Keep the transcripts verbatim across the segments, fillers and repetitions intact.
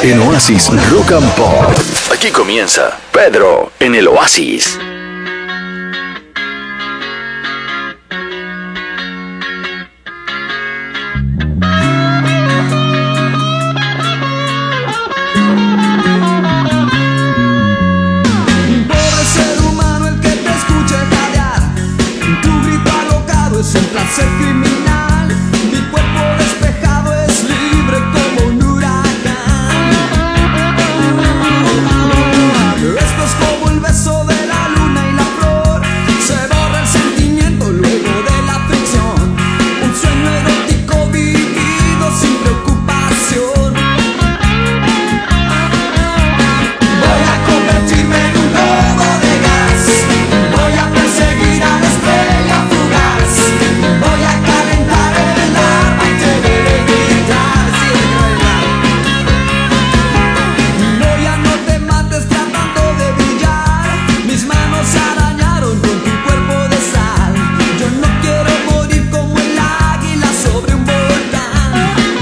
en Oasis Rock and Pop. Aquí comienza Pedro en el Oasis. Ser criminal, mi cuerpo despejado es libre como un huracán. Esto es como el beso de la luna y la flor. Se borra el sentimiento luego de la fricción. Un sueño erótico vivido sin preocupación. Voy a convertirme en un globo de gas. Voy a perseguir a la estrella fugaz. Voy a calentar el alma y te veré gritar. No, ya no te mates tratando de brillar. Mis manos se arañaron con tu cuerpo de sal. Yo no quiero morir como el águila sobre un volcán.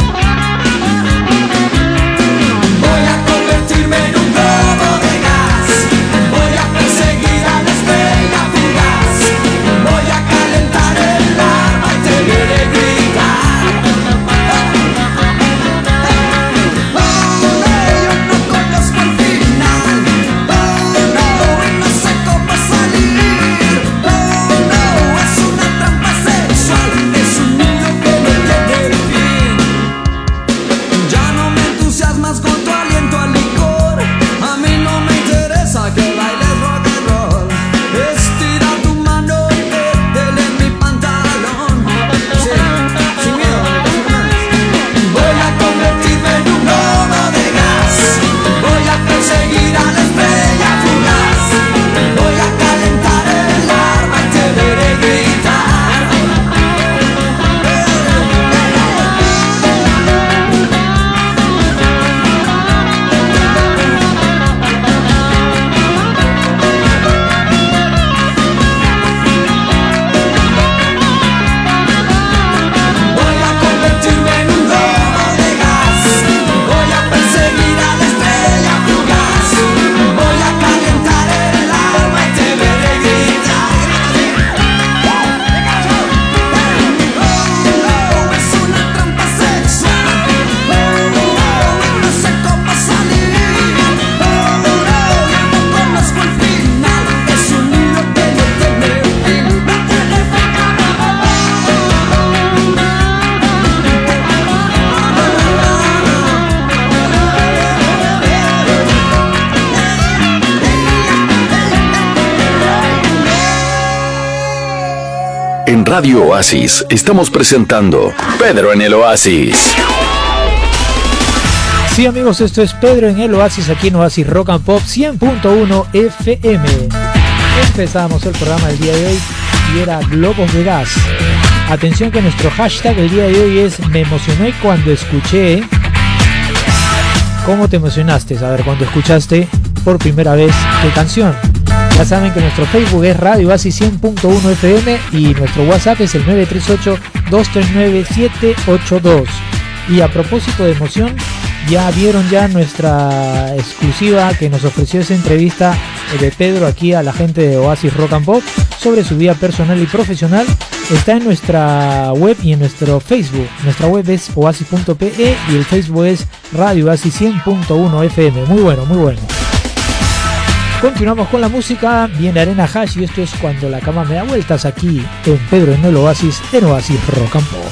Voy a convertirme en un globo de gas. Voy a perseguir a la estrella fugaz. Voy a calentar el alma y te veré gritar. Oh no, yo no conozco el final. Oh no, y no sé cómo salir. Oh no, es una trampa sexual. Es un nido que no tiene fin. Ya no me entusiasmas con tu aliento al licor. A mí no me interesa que bailes rock and roll. Estira tu mano y métele en mi pantalón. Sí, sin miedo. Voy a convertirme en un globo de gas. Voy a perseguir a la estrella fugaz. Voy a calentar el arma y te veré gritar. Voy a convertirme en un globo de gas. Voy a perseguir a la estrella fugaz. Voy a calentar el alma y te veré gritar. Oh no, es una trampa sexual. Oh no, y no sé cómo salir. Oh no, yo no conozco el final. Es un nido que no tiene fin. En Radio Oasis estamos presentando Pedro en el Oasis. Sí, amigos, esto es Pedro en el Oasis, aquí en Oasis Rock and Pop cien punto uno F M. Empezamos el programa del día de hoy y era Globos de Gas. Atención que nuestro hashtag el día de hoy es me emocioné cuando escuché. ¿Cómo te emocionaste? A ver, cuando escuchaste por primera vez qué canción. Ya saben que nuestro Facebook es Radio Oasis cien punto uno F M y nuestro WhatsApp es el nueve tres ocho, dos tres nueve, siete ocho dos. Y a propósito de emoción, ya vieron ya nuestra exclusiva que nos ofreció esa entrevista de Pedro aquí a la gente de Oasis Rock and Pop sobre su vida personal y profesional. Está en nuestra web y en nuestro Facebook. Nuestra web es oasis punto pe y el Facebook es Radio Oasis cien punto uno F M. Muy bueno, muy bueno. Continuamos con la música, viene Arena Hash y esto es Cuando la cama me da vueltas aquí en Pedro en el Oasis, en Oasis Rock and Pop.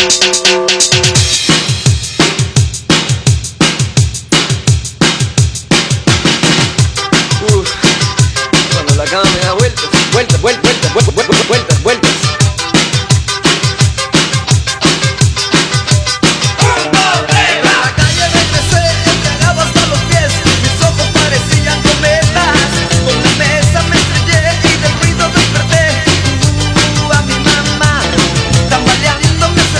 Uf, cuando la cama me da vueltas, vueltas, vueltas, vueltas, vueltas, vueltas, vueltas. Tambaleando me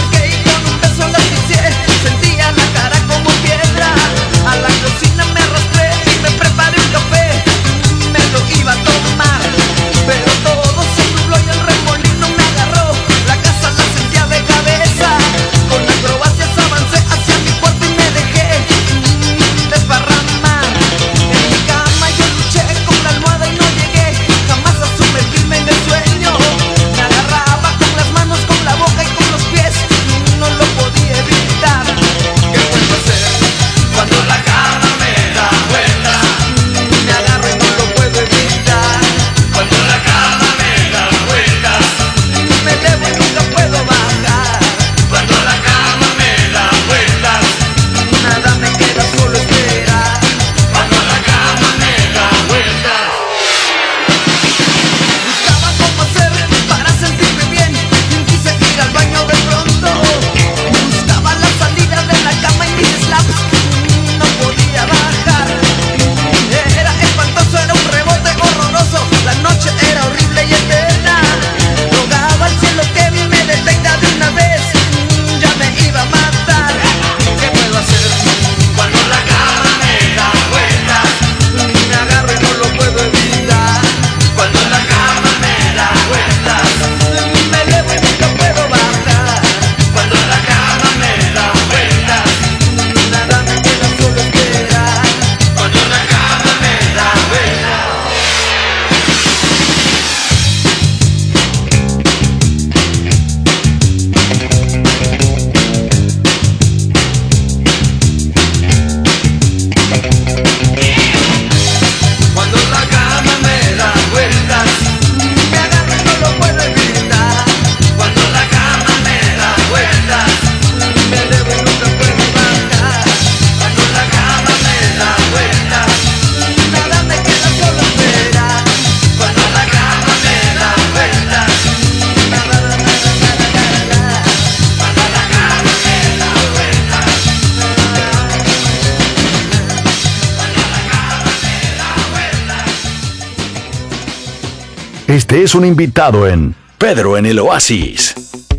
Este es un invitado en Pedro en el Oasis.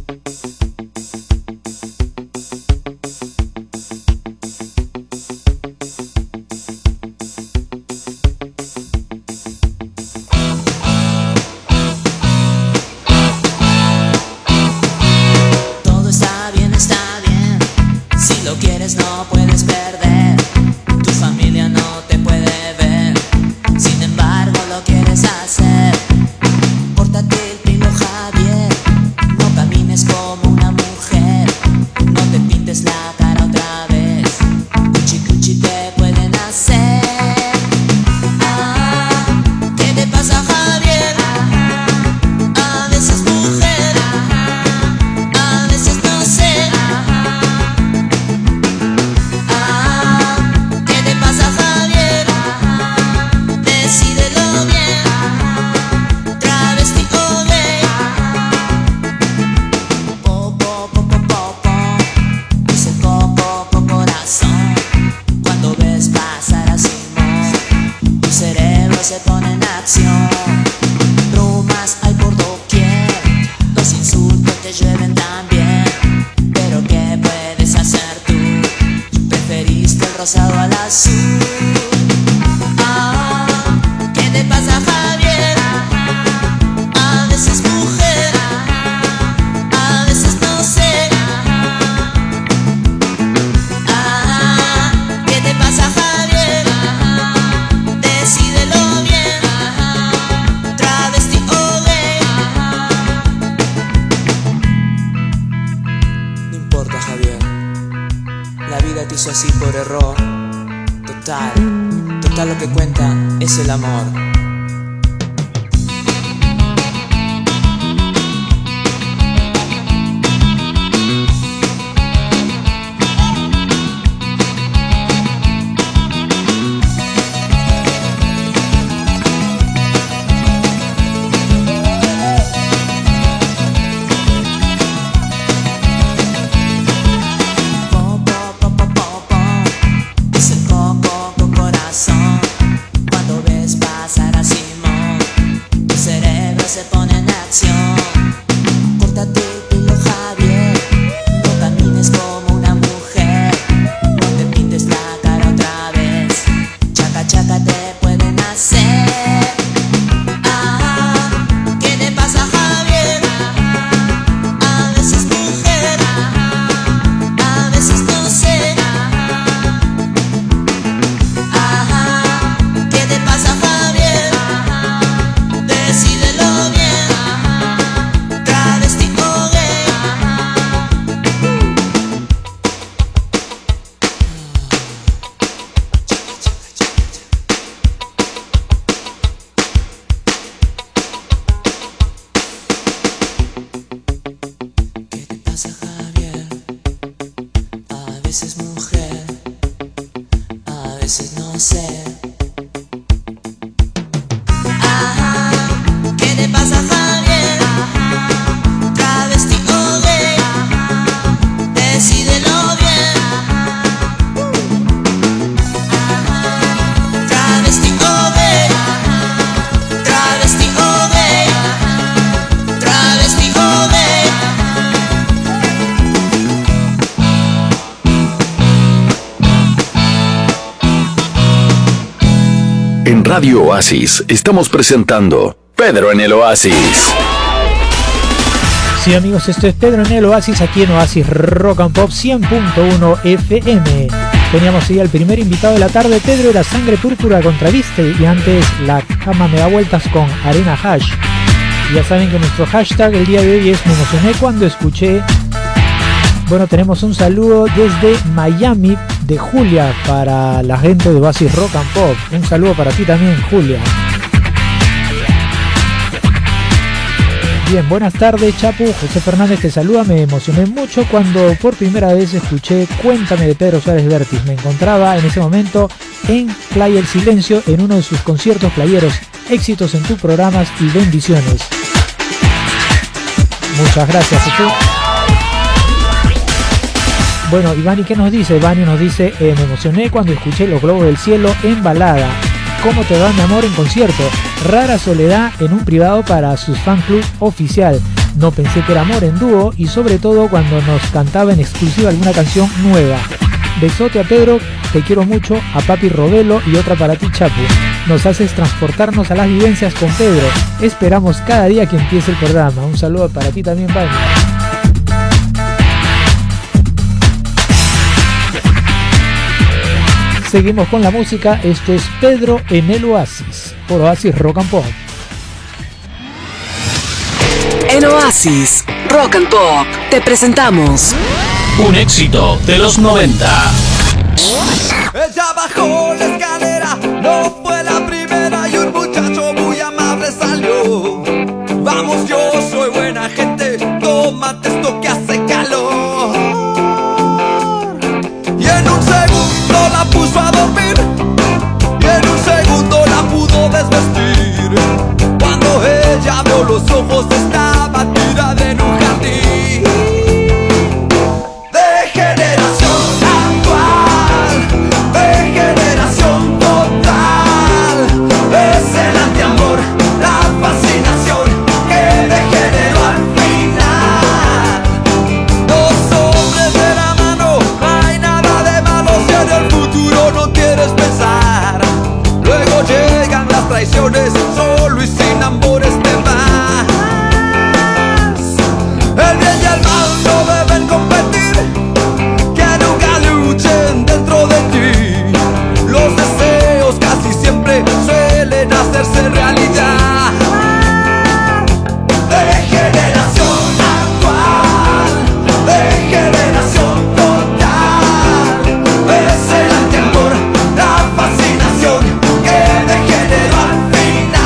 Todo está bien, está bien. Si lo quieres no puedes perder. Tu familia no te puede ver. Sin embargo lo quieres hacer. Córtate el pelo, Javier. No camines como una mujer. No te pintes la cara otra vez. Cuchi cuchi te pueden hacer. Ah, ¿qué te pasa, Javier? A veces mujer, a veces no sé. Ah, ¿qué te pasa, Javier? Decídelo bien. Travesti o gay. Po, po, po, po, po, po. Dice el coco, co, corazón. Cuando ves pasar a Simón, tu cerebro se pone en acción. Bromas hay por doquier, los insultos te llueven también. Pero ¿qué puedes hacer tú? Preferiste el rosado al azul. Ah, ¿qué te pasa, Javier? A veces mujer, a veces no sé. Ah, ¿qué te pasa, Javier? Decídelo bien. Travesti o gay. No importa, Javier. La vida te hizo así por error. Total, total lo que cuenta es el amor. Po, po, po, po, po, po. Es el coco, co, corazón. Cuando ves pasar a Simón, tu cerebro se pone en acción. Córtate el pelo, Javier. No camines como una mujer. No te pintes la cara otra vez. Chaca, chaca te pueden hacer. Ah, ¿qué te pasa, Javier? A veces mujer, a veces no sé. Ah, ¿qué te pasa, Javier? Decídelo bien. Travesti o gay. ¿Qué te pasa, Javier? A veces mujer, a veces no sé. Ah, ¿qué te pasa, Javier? Travesti o gay. Decídelo bien. Travesti o gay. Travesti o gay. Travesti o gay. En Radio Oasis estamos presentando Pedro en el Oasis. Sí, amigos, esto es Pedro en el Oasis, aquí en Oasis Rock and Pop cien punto uno F M. Teníamos ahí al primer invitado de la tarde. Pedro era Sangre Púrpura contra Viste, y antes La Cama Me Da Vueltas con Arena Hash. Ya saben que nuestro hashtag el día de hoy es Me emocioné cuando escuché. Bueno, tenemos un saludo desde Miami de Julia para la gente de Oasis Rock and Pop. Un saludo para ti también, Julia. Bien, buenas tardes, Chapu. José Fernández te saluda. Me emocioné mucho cuando por primera vez escuché Cuéntame de Pedro Suárez Vértiz. Me encontraba en ese momento en Playa El Silencio en uno de sus conciertos playeros. Éxitos en tus programas y bendiciones. Muchas gracias, José. Bueno, Ivani, ¿qué nos dice? Ivani nos dice, eh, me emocioné cuando escuché Los Globos del Cielo en balada. ¿Cómo te va mi amor en concierto? Rara soledad en un privado para sus fan club oficial. No pensé que era amor en dúo y sobre todo cuando nos cantaba en exclusiva alguna canción nueva. Besote a Pedro, te quiero mucho, a papi Robelo y otra para ti Chapu. Nos haces transportarnos a las vivencias con Pedro. Esperamos cada día que empiece el programa. Un saludo para ti también, Vani. Seguimos con la música. Esto es Pedro en el Oasis, por Oasis Rock and Pop. En Oasis Rock and Pop te presentamos un éxito de los noventa. Ella bajó la escalera, no fue la primera y un muchacho muy amable salió. Vamos, yo soy buena gente, tómate esto que hace calor. Y en un segundo la puso a dormir, y en un segundo la pudo desvestir. Cuando ella abrió los ojos estaba tirada en un jardín. De generación actual, de generación total, es el antiamor, la fascinación que degeneró al final. Dos hombres de la mano, no hay nada de malo si en el futuro no quieres pensar. Luego llegan las traiciones, solo y sin amores te vas. El bien y el mal no deben competir, que nunca luchen dentro de ti. Los deseos casi siempre suelen hacerse realidad. De generación actual, de generación total, es el antiamor, la fascinación que degeneró al final.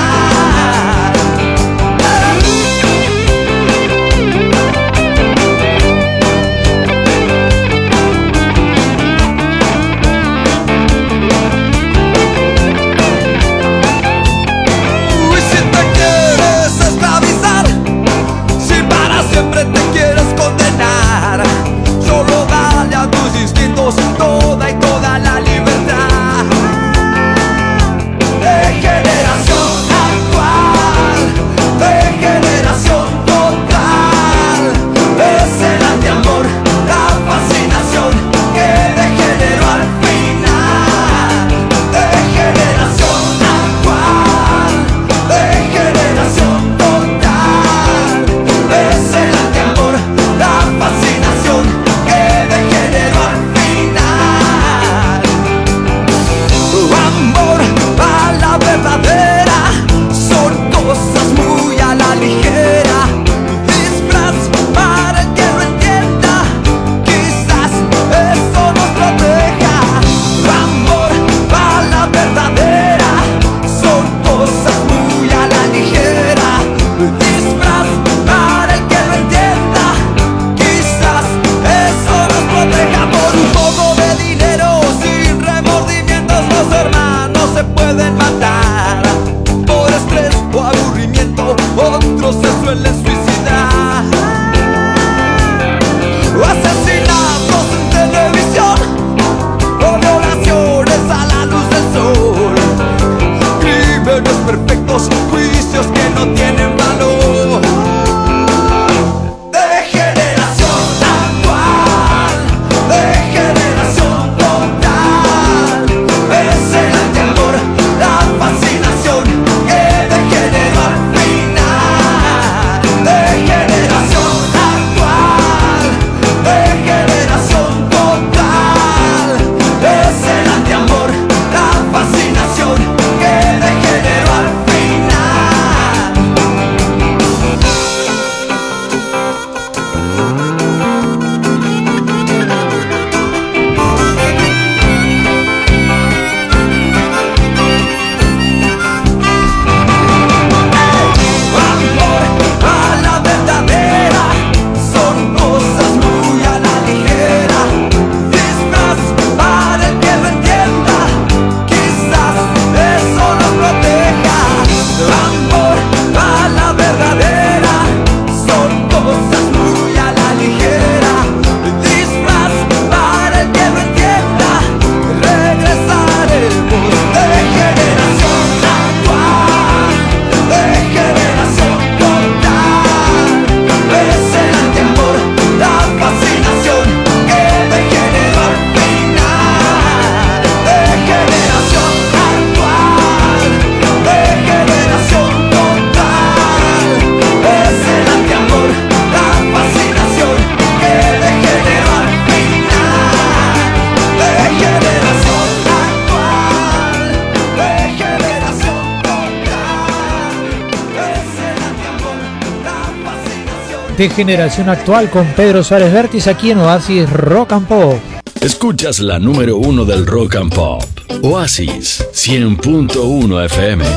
de Generación Actual con Pedro Suárez Vértiz aquí en Oasis Rock and Pop. Escuchas la número uno del Rock and Pop, Oasis cien punto uno F M.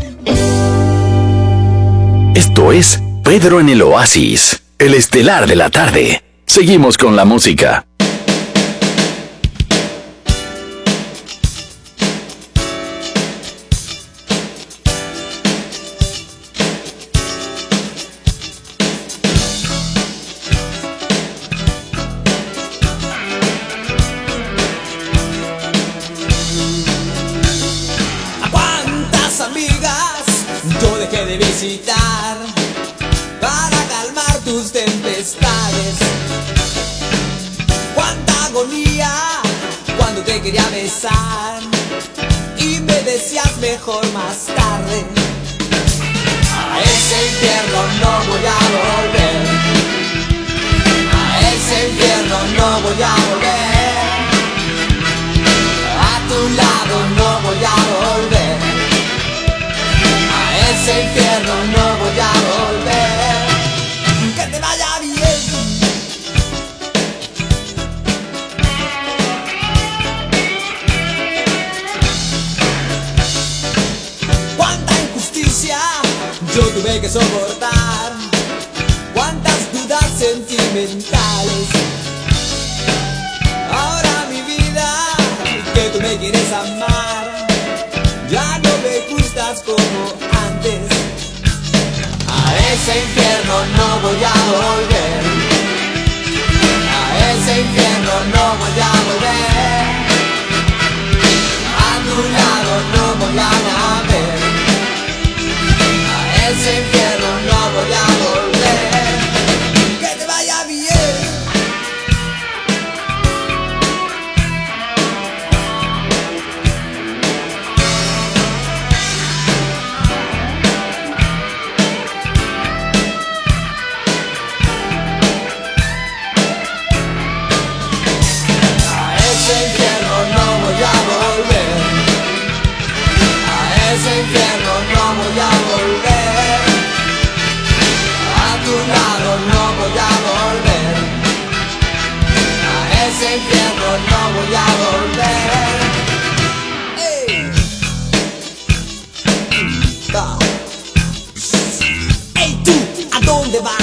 Esto es Pedro en el Oasis, el estelar de la tarde. Seguimos con la música. Mejor más tarde. A ese infierno no voy a volver. A ese infierno no voy a volver. A tu lado no voy a volver. A ese infierno no voy a volver. Que te vaya bien. Yo tuve que soportar cuántas dudas sentimentales. Ahora mi vida, que tú me quieres amar, ya no me gustas como antes. A ese infierno no voy a volver. A ese infierno no voy a volver. A tu lado no voy a volver. Ese infierno no voy a volver. Que te vaya bien. A ese infierno no voy a volver. A ese infierno no voy a volver. A tu lado no voy a volver. A ese infierno no voy a volver. Hey, Va. Hey tú, ¿a dónde vas?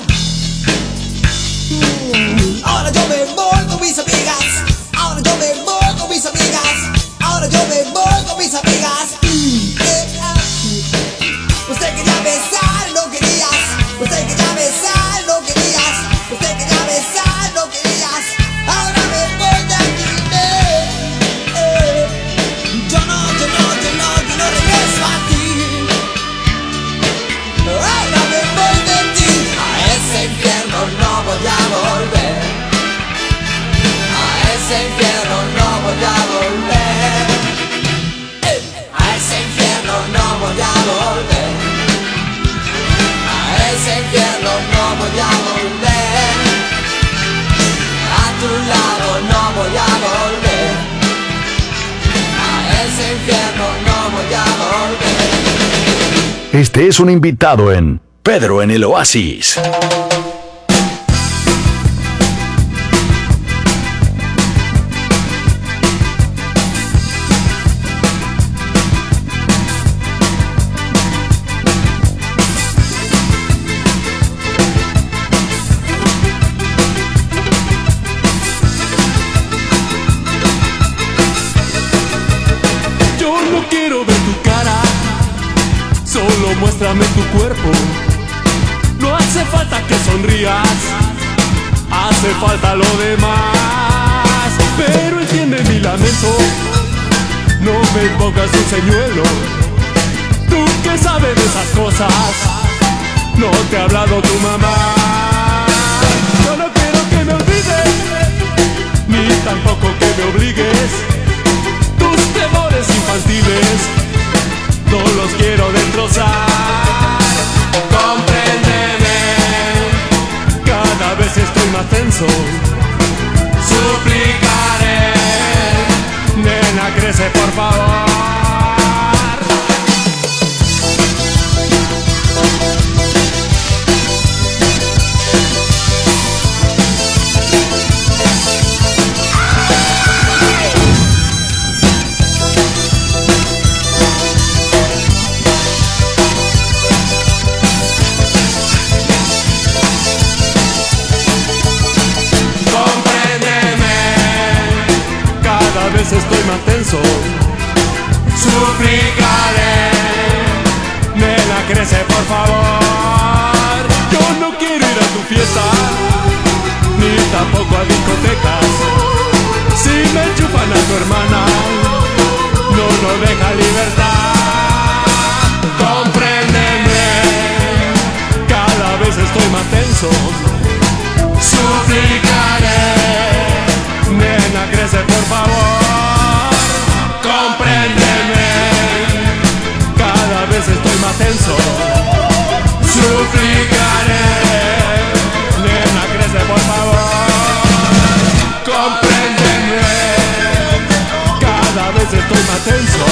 Mm, Ahora yo me voy con mis amigas. Ahora yo me voy con mis amigas. Ahora yo me voy con mis amigas. Mm, eh, ah. Usted quería besar, no querías. Usted quería besar, no querías. Usted quería besar, no querías. Ahora me voy de aquí, eh, eh. Yo no, yo no, yo no, yo no regreso a ti. Ahora me voy de ti. A ese infierno no voy a volver. A ese infierno no voy a volver. A ese infierno no voy a volver. A ese infierno no voy a volver. A tu lado no voy a volver. A ese infierno no voy a volver. Este es un invitado en Pedro en el Oasis. Muéstrame tu cuerpo. No hace falta que sonrías, hace falta lo demás. Pero entiende mi lamento, no me pongas un señuelo. Tú que sabes de esas cosas, no te ha hablado tu mamá. Yo no quiero que me olvides, ni tampoco que me obligues. Tus temores infantiles no los quiero destrozar. Compréndeme, cada vez estoy más tenso. Suplicaré, nena, crece por favor. pienso. Suplicaré, nena, crece por favor. Yo no quiero ir a tu fiesta, ni tampoco a discotecas. Si me chupan a tu hermana, no nos deja libertad. Compréndeme, cada vez estoy más tenso. Suplicaré, nena, crece por favor. Compréndeme, cada vez estoy más tenso. Suplicaré, nena, crece por favor. Compréndeme, cada vez estoy más tenso.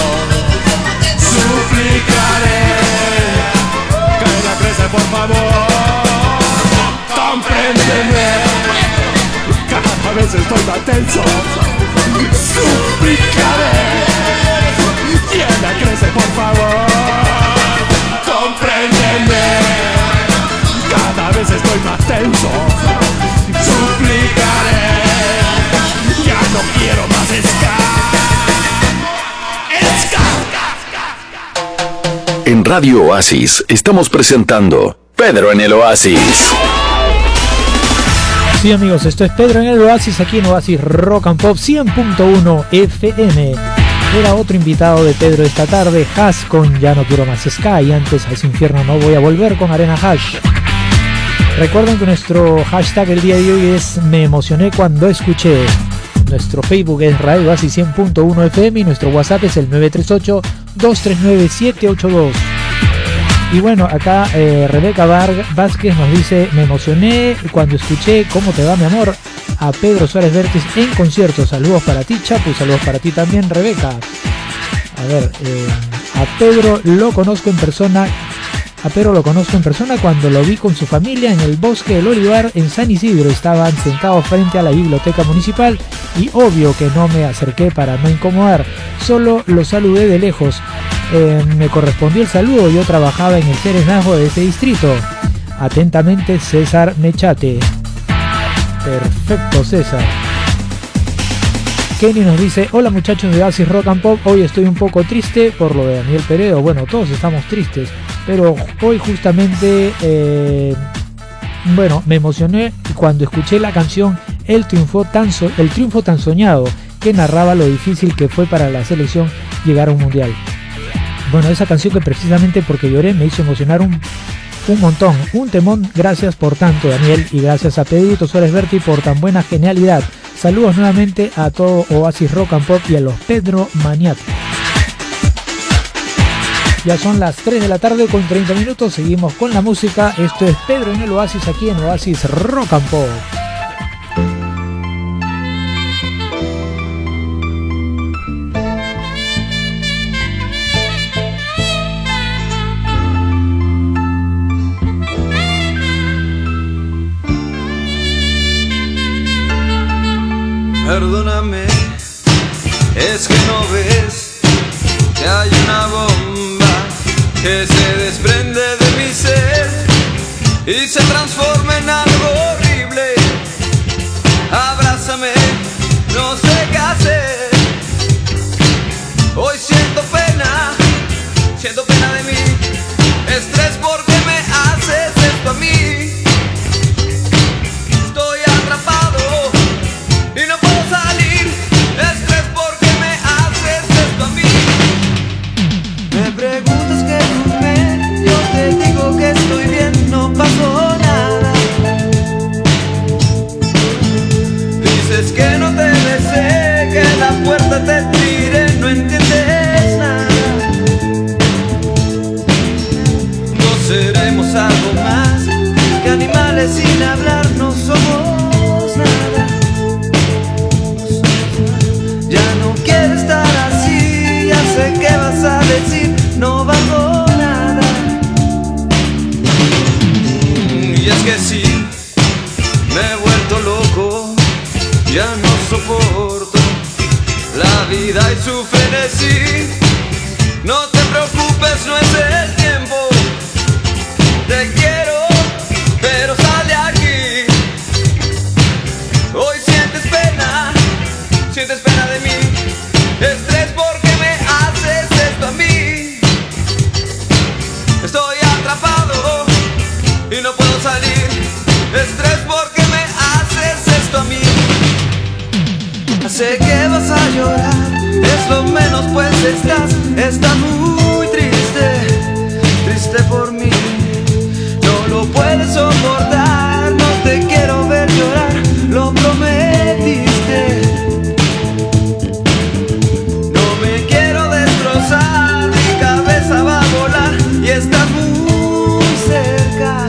Suplicaré, nena, crece por favor. Compréndeme, cada vez estoy más tenso. Suplicaré, nena, crece por favor. Compréndeme, cada vez estoy más tenso. Suplicaré, ya no quiero más ska. Ska. En Radio Oasis estamos presentando Pedro en el Oasis. Sí, amigos, esto es Pedro en el Oasis, aquí en Oasis Rock and Pop cien punto uno F M. Era otro invitado de Pedro esta tarde, Hash con Ya no quiero más ska, y antes a ese infierno no voy a volver con Arena Hash. Recuerden que nuestro hashtag el día de hoy es Me emocioné cuando escuché. Nuestro Facebook es Radio Oasis cien punto uno F M y nuestro WhatsApp es el nueve tres ocho, dos tres nueve, siete ocho dos. Y bueno, acá eh, Rebeca Vargas Vázquez nos dice: me emocioné cuando escuché ¿Cómo te va, mi amor? A Pedro Suárez Vértiz en concierto. Saludos para ti, Chapu, saludos para ti también, Rebeca. A ver, eh, a Pedro lo conozco en persona. A Pedro lo conozco en persona cuando lo vi con su familia en el Bosque del Olivar en San Isidro. Estaban sentados frente a la biblioteca municipal y obvio que no me acerqué para no incomodar. Solo lo saludé de lejos. Eh, me correspondió el saludo, yo trabajaba en el serenazgo de ese distrito. Atentamente, César Mechate. Perfecto, César. Kenny nos dice: hola muchachos de Oasis Rock and Pop, hoy estoy un poco triste por lo de Daniel Peredo. Bueno, todos estamos tristes, pero hoy justamente eh, bueno, me emocioné cuando escuché la canción El triunfo tan so- El triunfo tan soñado, que narraba lo difícil que fue para la selección llegar a un mundial. Bueno, esa canción que precisamente porque lloré me hizo emocionar un, un montón, un temón. Gracias por tanto, Daniel, y gracias a Pedrito Suárez Berti por tan buena genialidad. Saludos nuevamente a todo Oasis Rock and Pop y a los Pedro Maniáticos. Ya son las tres de la tarde con treinta minutos, seguimos con la música. Esto es Pedro en el Oasis, aquí en Oasis Rock and Pop. Perdóname, es que no ves que hay una bomba que se desprende de mi ser y se transforma en algo horrible. Abrázame, no sé qué hacer. Hoy siento pena, siento pena de mí. Estrés porque me haces esto a mí. Estoy atrapado y no puedo salir. Estrés porque me haces esto a mí. Me preguntas qué ocurre, yo te digo que estoy bien, no pasó nada. Dices que no te besé, que la puerta te tiré, no entiendes nada. No seremos algo más que animales sin hablar, no somos nada. Ya no quiero estar así, ya sé qué vas a decir, no valgo nada. Y es que sí, me he vuelto loco, ya no soporto la vida y su frenesí. No te preocupes, no es el tiempo. Te quiero, pero sal de aquí. Hoy sientes pena, sientes pena de mí. Estrés lo menos pues estás, estás muy triste, triste por mí. No lo puedes soportar, no te quiero ver llorar, lo prometiste. No me quiero destrozar, mi cabeza va a volar y estás muy cerca.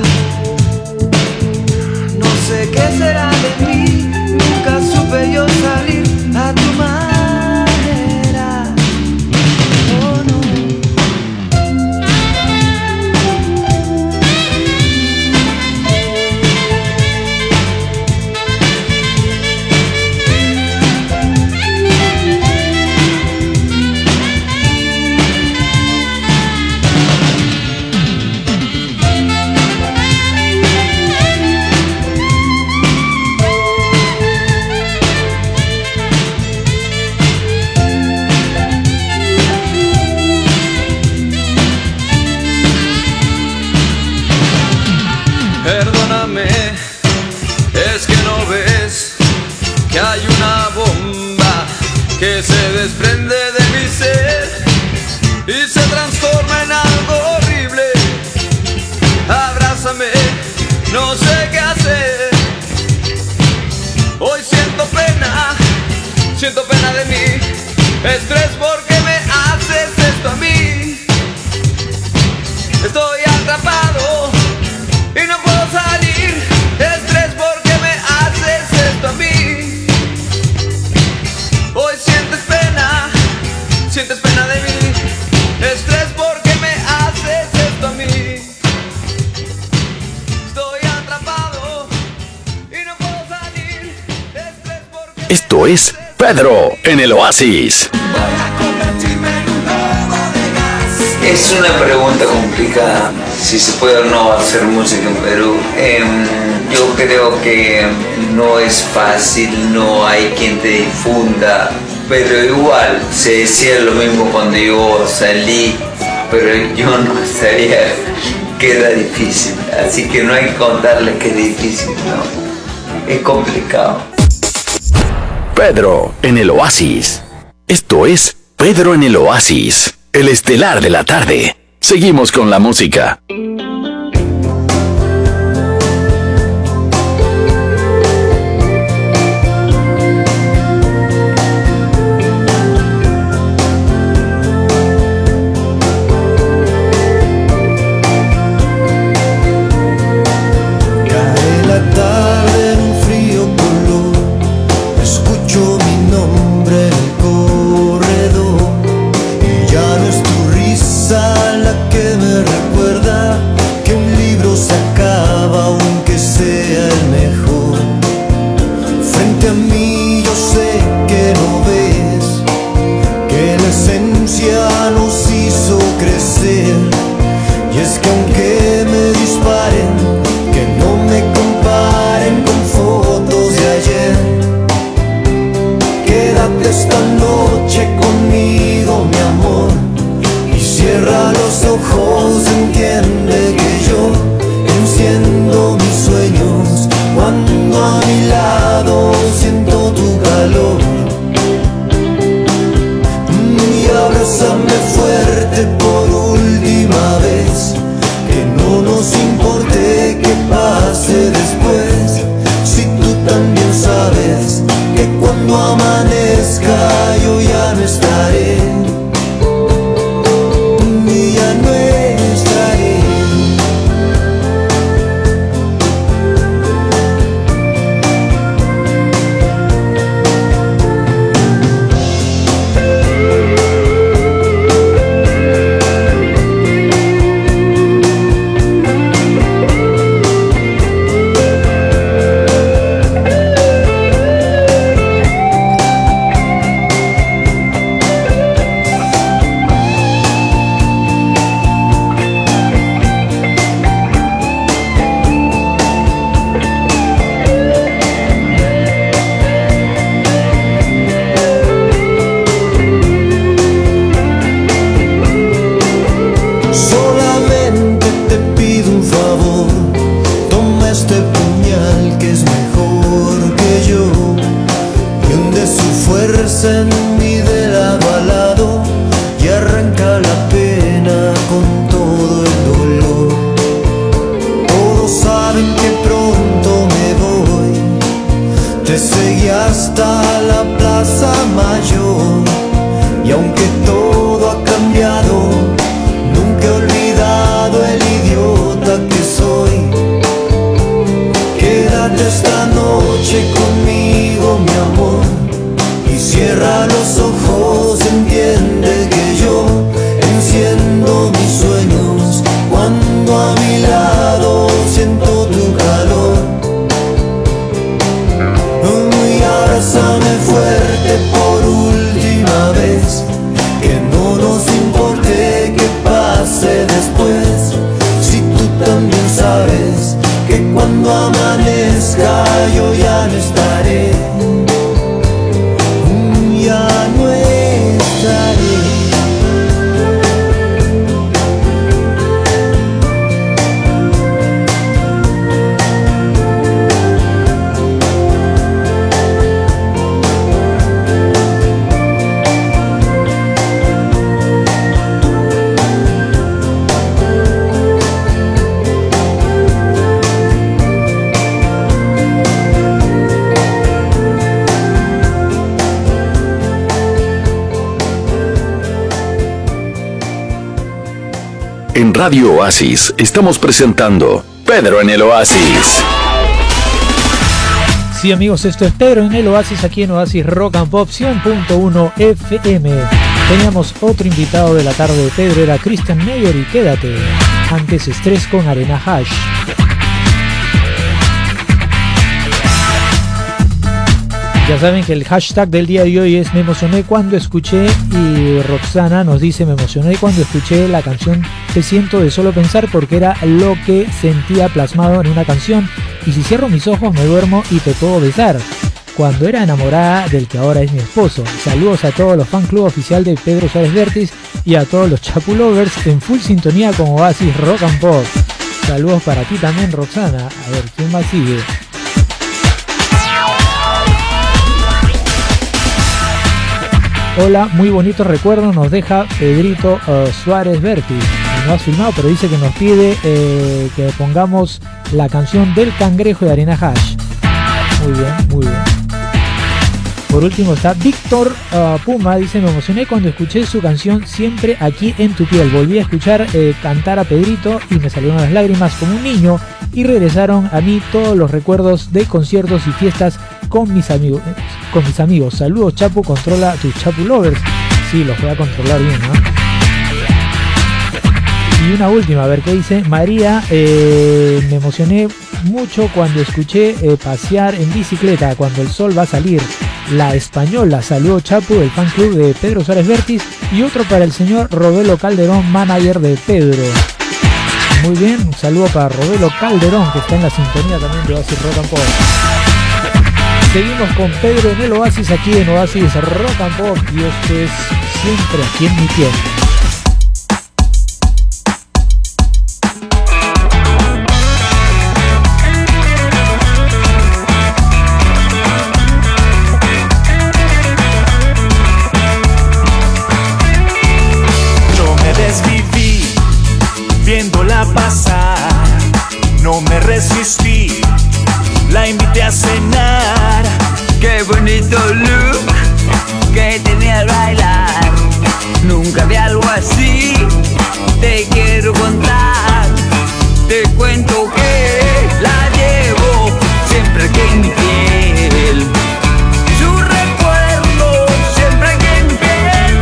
No sé qué será de mí, nunca supe yo salir a tu manera. Oh no. Perdóname, es que no ves que hay una bomba que se desprende de mi ser y se transforma en algo horrible. Abrázame, no sé qué hacer. Hoy siento pena, siento pena de mí, estrés porque me haces esto a mí. Estoy atrapado y no puedo salir, estrés porque me haces esto a mí. Hoy sientes pena, sientes pena de mí, estrés porque me haces esto a mí. Estoy atrapado y no puedo salir, estrés porque... Esto es Pedro en el Oasis. Es una pregunta complicada, si se puede o no hacer música en Perú. Eh, yo creo que no es fácil, no hay quien te difunda, pero igual se decía lo mismo cuando yo salí, pero yo no sabía que era difícil, así que no hay que contarle que es difícil, no, es complicado. Pedro en el Oasis. Esto es Pedro en el Oasis, el estelar de la tarde. Seguimos con la música. Cae la tarde en un frío color, escucho mi nombre en el corredor y ya no es tu risa la que me recuerda que un libro se acaba aunque sea el mejor. Frente a mí yo sé que no ves que la esencia nos hizo crecer, y es que aunque me disparen, que no me comparen con fotos de ayer. Quédate esta noche conmigo, mi amor, y cierra los ojos, entiende que yo enciendo mis sueños cuando a mi lado siento tu calor. Y abrázame fuerte por última vez, que Y aunque todo ha cambiado, nunca he olvidado el idiota que soy. Quédate esta noche conmigo, mi amor, y cierra los ojos, entiende que yo enciendo mis sueños cuando a mi lado siento tu calor. Y abrázame fuerte por última vez, que no nos importe que pase después. Si tú también sabes que cuando amanezca yo ya no estaré, ya no estaré. En Radio Oasis estamos presentando Pedro en el Oasis. Sí, amigos, esto es Pedro en el Oasis, aquí en Oasis Rock and Pop cien punto uno F M. Teníamos otro invitado de la tarde de Pedro, era Christian Meyer y Quédate. Antes Estrés con Arena Hash. Ya saben que el hashtag del día de hoy es me emocioné cuando escuché, y Roxana nos dice me emocioné cuando escuché la canción Te siento de solo pensar, porque era lo que sentía plasmado en una canción, y si cierro mis ojos me duermo y te puedo besar, cuando era enamorada del que ahora es mi esposo. Saludos a todos los fan club oficial de Pedro Suárez Vértiz y a todos los Chapu Lovers en full sintonía con Oasis Rock and Pop. Saludos para ti también, Roxana. A ver, ¿quién más sigue? Hola, muy bonitos recuerdos nos deja Pedrito uh, Suárez Vértiz. No ha filmado, pero dice que nos pide eh, que pongamos la canción del Cangrejo de Arena Hash. Muy bien, muy bien. Por último está Víctor uh, Puma, dice me emocioné cuando escuché su canción Siempre aquí en tu piel. Volví a escuchar eh, cantar a Pedrito y me salieron las lágrimas como un niño, y regresaron a mí todos los recuerdos de conciertos y fiestas con mis amigos. Con mis amigos. Saludos, Chapu, controla tus Chapu Lovers. Sí, los voy a controlar bien, ¿no? Y una última, a ver qué dice María. Eh, me emocioné mucho cuando escuché eh, pasear en bicicleta cuando el sol va a salir. La Española. Saludos, Chapu, del fan club de Pedro Suárez Vértiz. Y otro para el señor Robelo Calderón, manager de Pedro. Muy bien, un saludo para Robelo Calderón, que está en la sintonía también de Oasis Rock and Pop. Seguimos con Pedro en el Oasis, aquí en Oasis Rock and Pop, y esto es Siempre aquí en mi piel. Yo me desviví viéndola pasar, no me resistí, la invité a cenar. Qué bonito look que tenía al bailar. Nunca vi algo así, te quiero contar. Te cuento que la llevo siempre aquí en mi piel. Su recuerdo siempre aquí en mi piel.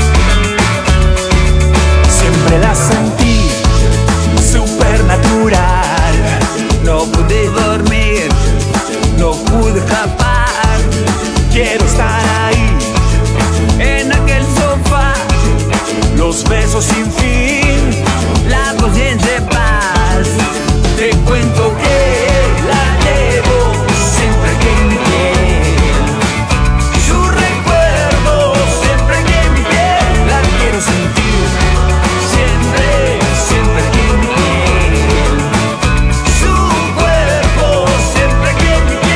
Siempre la sentí supernatural. No pude dormir, no pude escapar. Quiero estar ahí, en aquel sofá, los besos sin fin, la conciencia en paz. Te cuento que la llevo siempre aquí en mi piel. Su recuerdo siempre aquí en mi piel. la quiero sentir, Siempre, siempre aquí en mi piel. Su cuerpo siempre aquí en mi piel.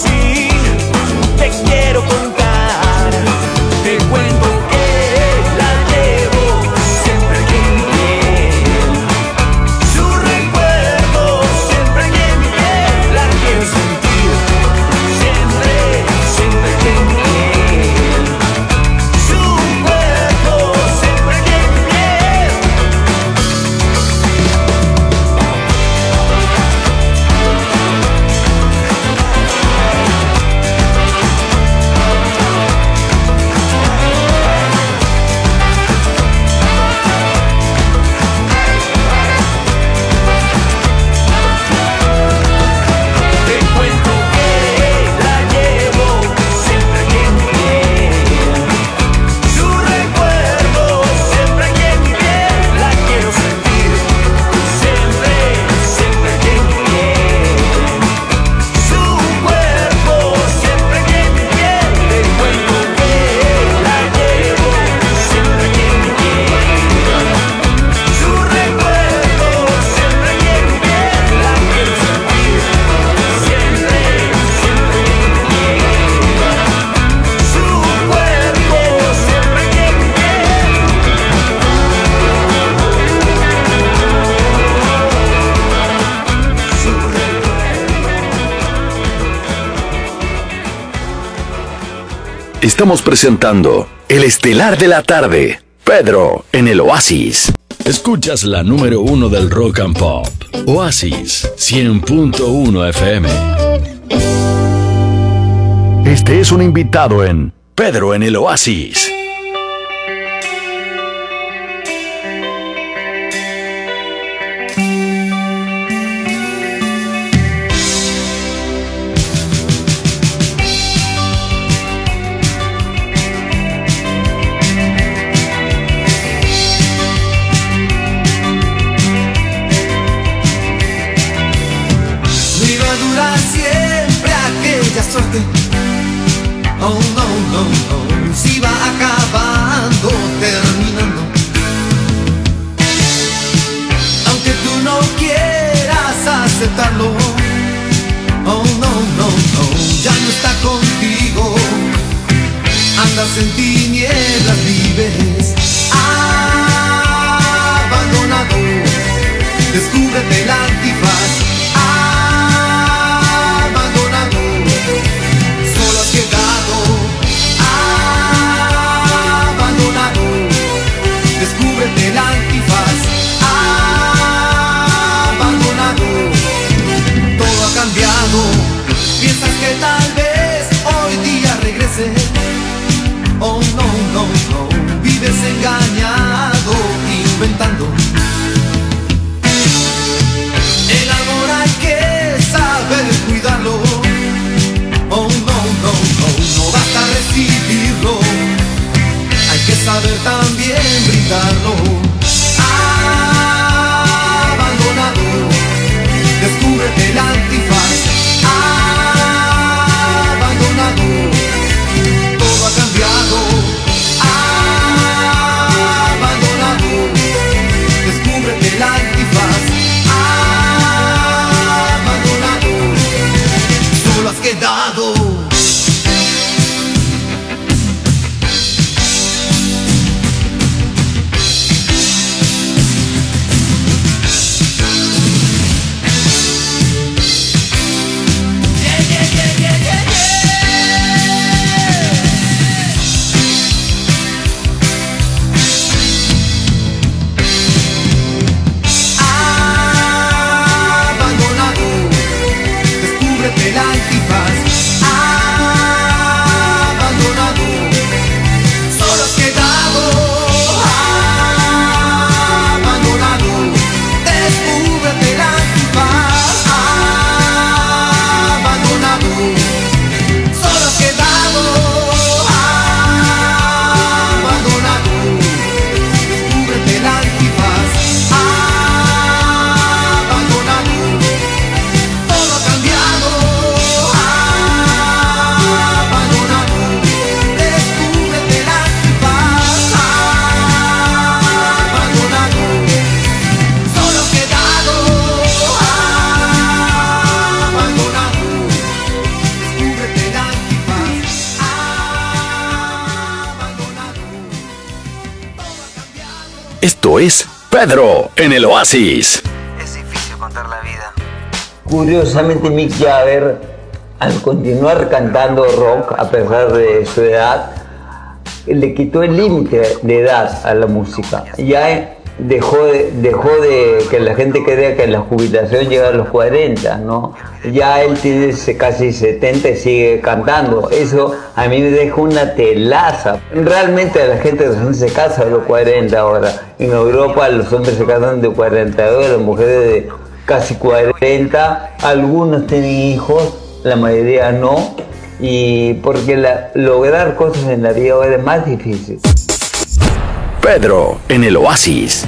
así, te quiero contar. Te cuento que la llevo siempre aquí en mi piel. Su recuerdo siempre aquí en mi piel. La quiero sentir siempre, siempre aquí en mi piel. Su cuerpo siempre aquí en mi piel. Te cuento que la llevo siempre aquí en mi piel. Su recuerdo siempre aquí en mi piel. La quiero sentir siempre, siempre aquí en mi piel. Su cuerpo siempre aquí en mi piel. Te cuento que la llevo siempre aquí en mi piel. Su recuerdo siempre aquí en mi piel. La quiero sentir siempre, siempre aquí en mi piel. Su cuerpo siempre aquí en mi Estamos presentando El Estelar de la Tarde. Pedro en el Oasis. Escuchas la número uno del Rock and Pop. Oasis cien punto uno F M. Este es un invitado en Pedro en el Oasis. No iba a durar siempre aquella suerte. Oh no, no, no, se iba acabando, terminando. Aunque tú no quieras aceptarlo. Oh no, no, no, ya no está contigo. Andas en tinieblas, vives abandonado. Descúbrete el antifaz. Abandonado, solo has quedado. Abandonado, descúbrete el antifaz. Abandonado, todo ha cambiado. Piensas que tal vez hoy día regrese. Oh no, no, no, vives engañado, inventando. El amor hay que saber cuidarlo. Oh no, no, no, no basta recibirlo. Hay que saber también brindarlo. Abandonado, descúbrete el antifaz. Abandonado, todo ha cambiado. Abandonado, descúbrete el antifaz. Abandonado, solo has quedado. Abandonado, descúbrete el antifaz. Esto es Pedro en el Oasis. Es difícil contar la vida. Curiosamente, Mick Jagger, al continuar cantando rock, a pesar de su edad, le quitó el límite de edad a la música. Ya dejó de, dejó de que la gente crea que la jubilación llega a los cuarenta, ¿no? Ya él tiene casi setenta y sigue cantando. Eso a mí me deja una telaza. Realmente la gente se casa a los cuarenta ahora. En Europa los hombres se casan de cuarenta y dos, las mujeres de casi cuarenta. Algunos tienen hijos, la mayoría no. Y porque la, lograr cosas en la vida ahora es más difícil. Pedro en el Oasis.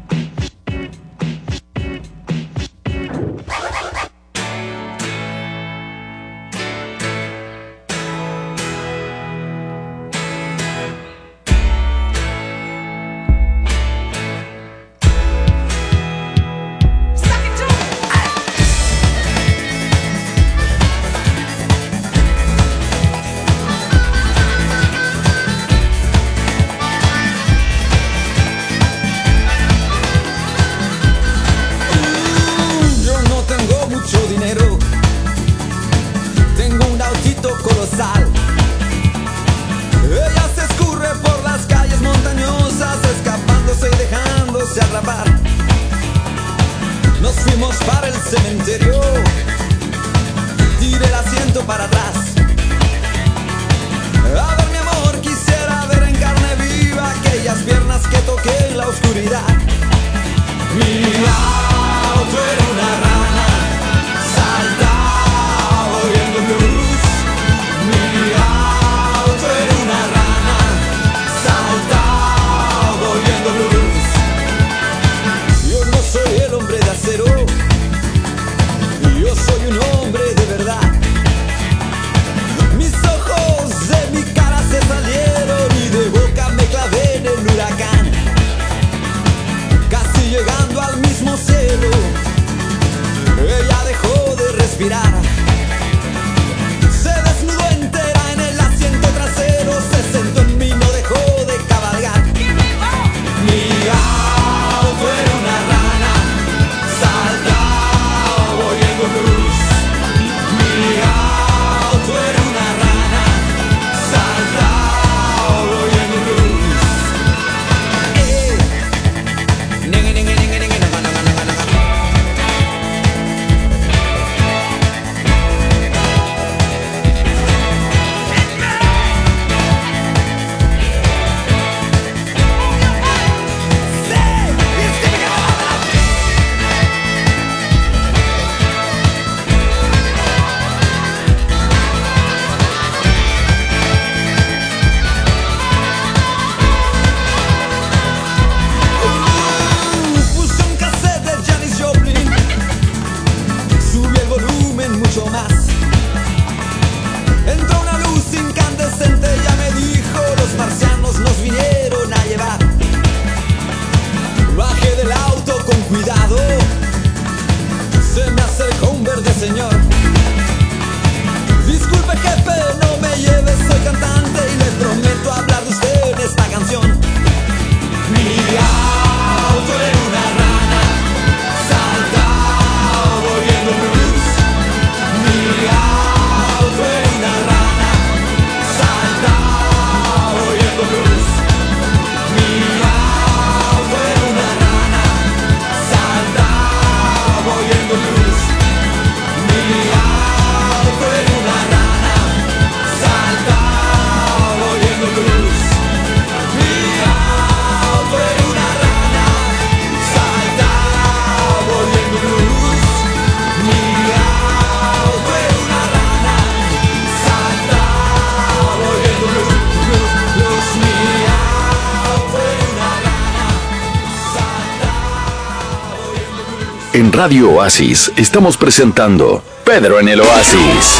En Radio Oasis estamos presentando Pedro en el Oasis.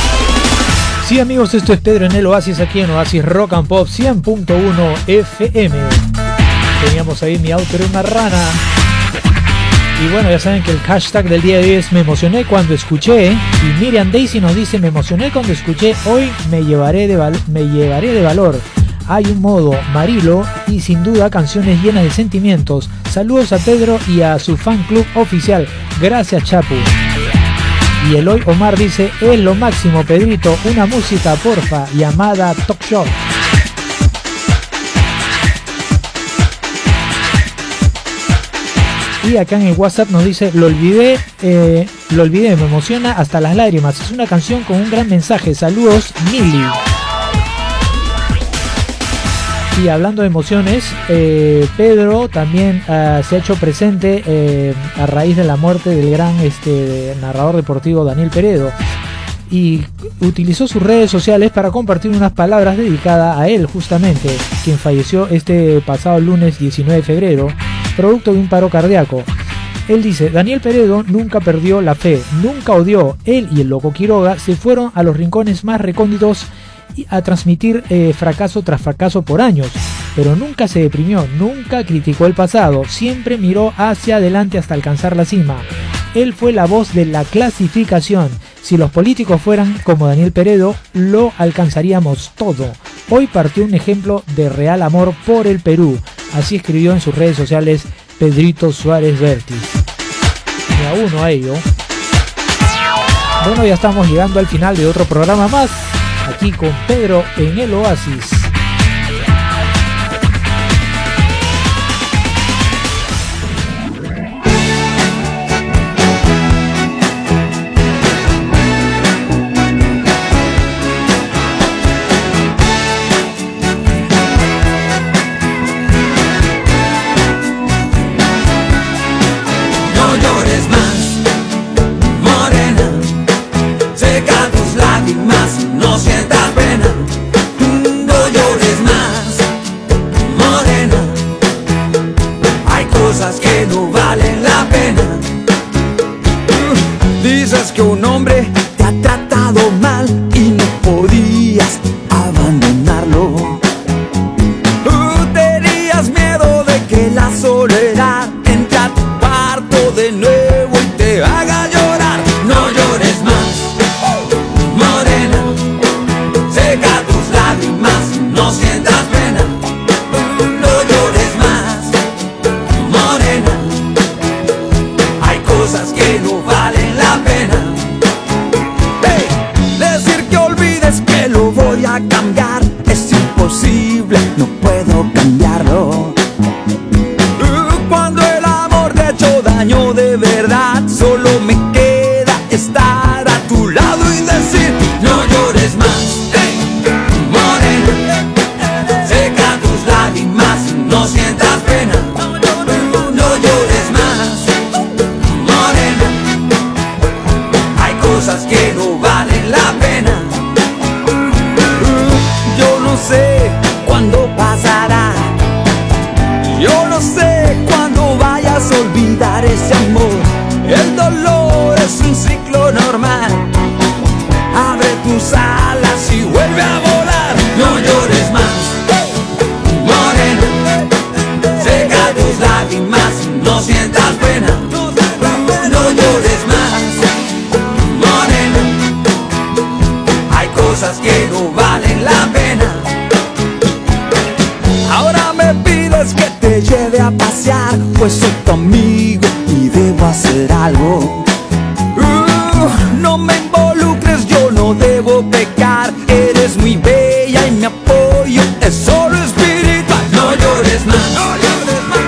Sí, amigos, esto es Pedro en el Oasis, aquí en Oasis Rock and Pop cien punto uno F M. Teníamos ahí Mi auto era una rana. Y bueno, ya saben que el hashtag del día de hoy es me emocioné cuando escuché. Y Miriam Daisy nos dice, me emocioné cuando escuché, hoy me llevaré de, val- me llevaré de valor. Hay un modo, Marilo, y sin duda canciones llenas de sentimientos. Saludos a Pedro y a su fan club oficial. Gracias, Chapu. Y Eloy Omar dice, es lo máximo, Pedrito, una música porfa, llamada Talk Show. Y acá en el WhatsApp nos dice, lo olvidé, eh, lo olvidé, me emociona hasta las lágrimas. Es una canción con un gran mensaje. Saludos, Mili. Y hablando de emociones, eh, Pedro también uh, se ha hecho presente eh, a raíz de la muerte del gran este, narrador deportivo Daniel Peredo. Y utilizó sus redes sociales para compartir unas palabras dedicadas a él justamente, quien falleció este pasado lunes diecinueve de febrero, producto de un paro cardíaco. Él dice, Daniel Peredo nunca perdió la fe, nunca odió. Él y el Loco Quiroga se fueron a los rincones más recónditos a transmitir eh, fracaso tras fracaso por años, pero nunca se deprimió, nunca criticó el pasado, siempre miró hacia adelante hasta alcanzar la cima. Él fue la voz de la clasificación. Si los políticos fueran como Daniel Peredo, lo alcanzaríamos todo. Hoy partió un ejemplo de real amor por el Perú. Así escribió en sus redes sociales Pedrito Suárez Vértiz. Me auno a ello. Bueno, ya estamos llegando al final de otro programa más, aquí con Pedro en el Oasis. No sientas pena, no llores más, morena. Hay cosas que no valen la pena. Dices que un hombre te ha tratado mal y no podías abandonarlo. Tú tenías miedo de que la soledad entre a tu cuarto de nuevo y te haga llorar. No llores más, no sientas pena, no llores más, morena. Hay cosas que no valen la pena. Hey, decir que olvides que lo voy a cambiar es imposible, no puedo cambiarlo. Cuando el amor te ha hecho daño de verdad, solo me queda estar a tu lado y decir, no llores más. No sientas pena, no llores más, morena. Hay cosas que no valen la pena. Yo no sé cuándo pasará, yo no sé cuándo vayas a olvidar ese amor. El dolor es un ciclo normal. Abre tus alas y vuelve a volar. No llores más, lágrimas, no sientas pena, no llores más, morena. Hay cosas que no valen la pena. Ahora me pides que te lleve a pasear, pues soy tu amigo y debo hacer algo. Uh, no me involucres, yo no debo pecar. Eres muy bella y mi apoyo es solo espiritual. No llores más, no llores más,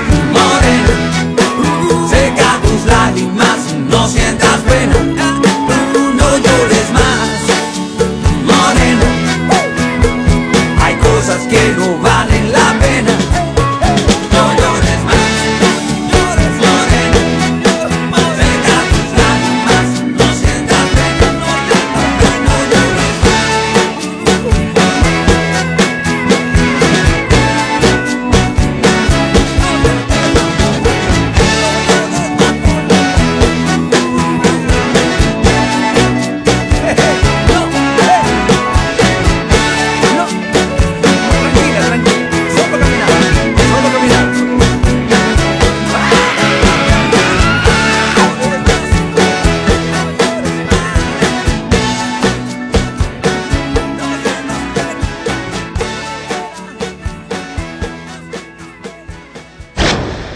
no sientas pena, no llores más, morena. Hay cosas que no valen la pena. No llores más, llores, morena. Seca tus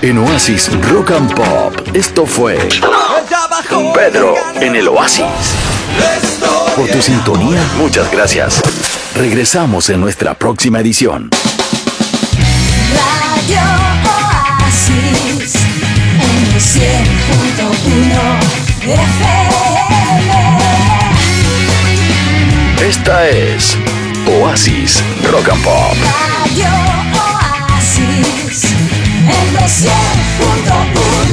en Oasis Rock and Pop. Esto fue Pedro en el Oasis. Por tu sintonía, muchas gracias. Regresamos en nuestra próxima edición. Radio Oasis en el cien punto uno F M. Esta es Oasis Rock and Pop. Radio Oasis en el cien punto uno.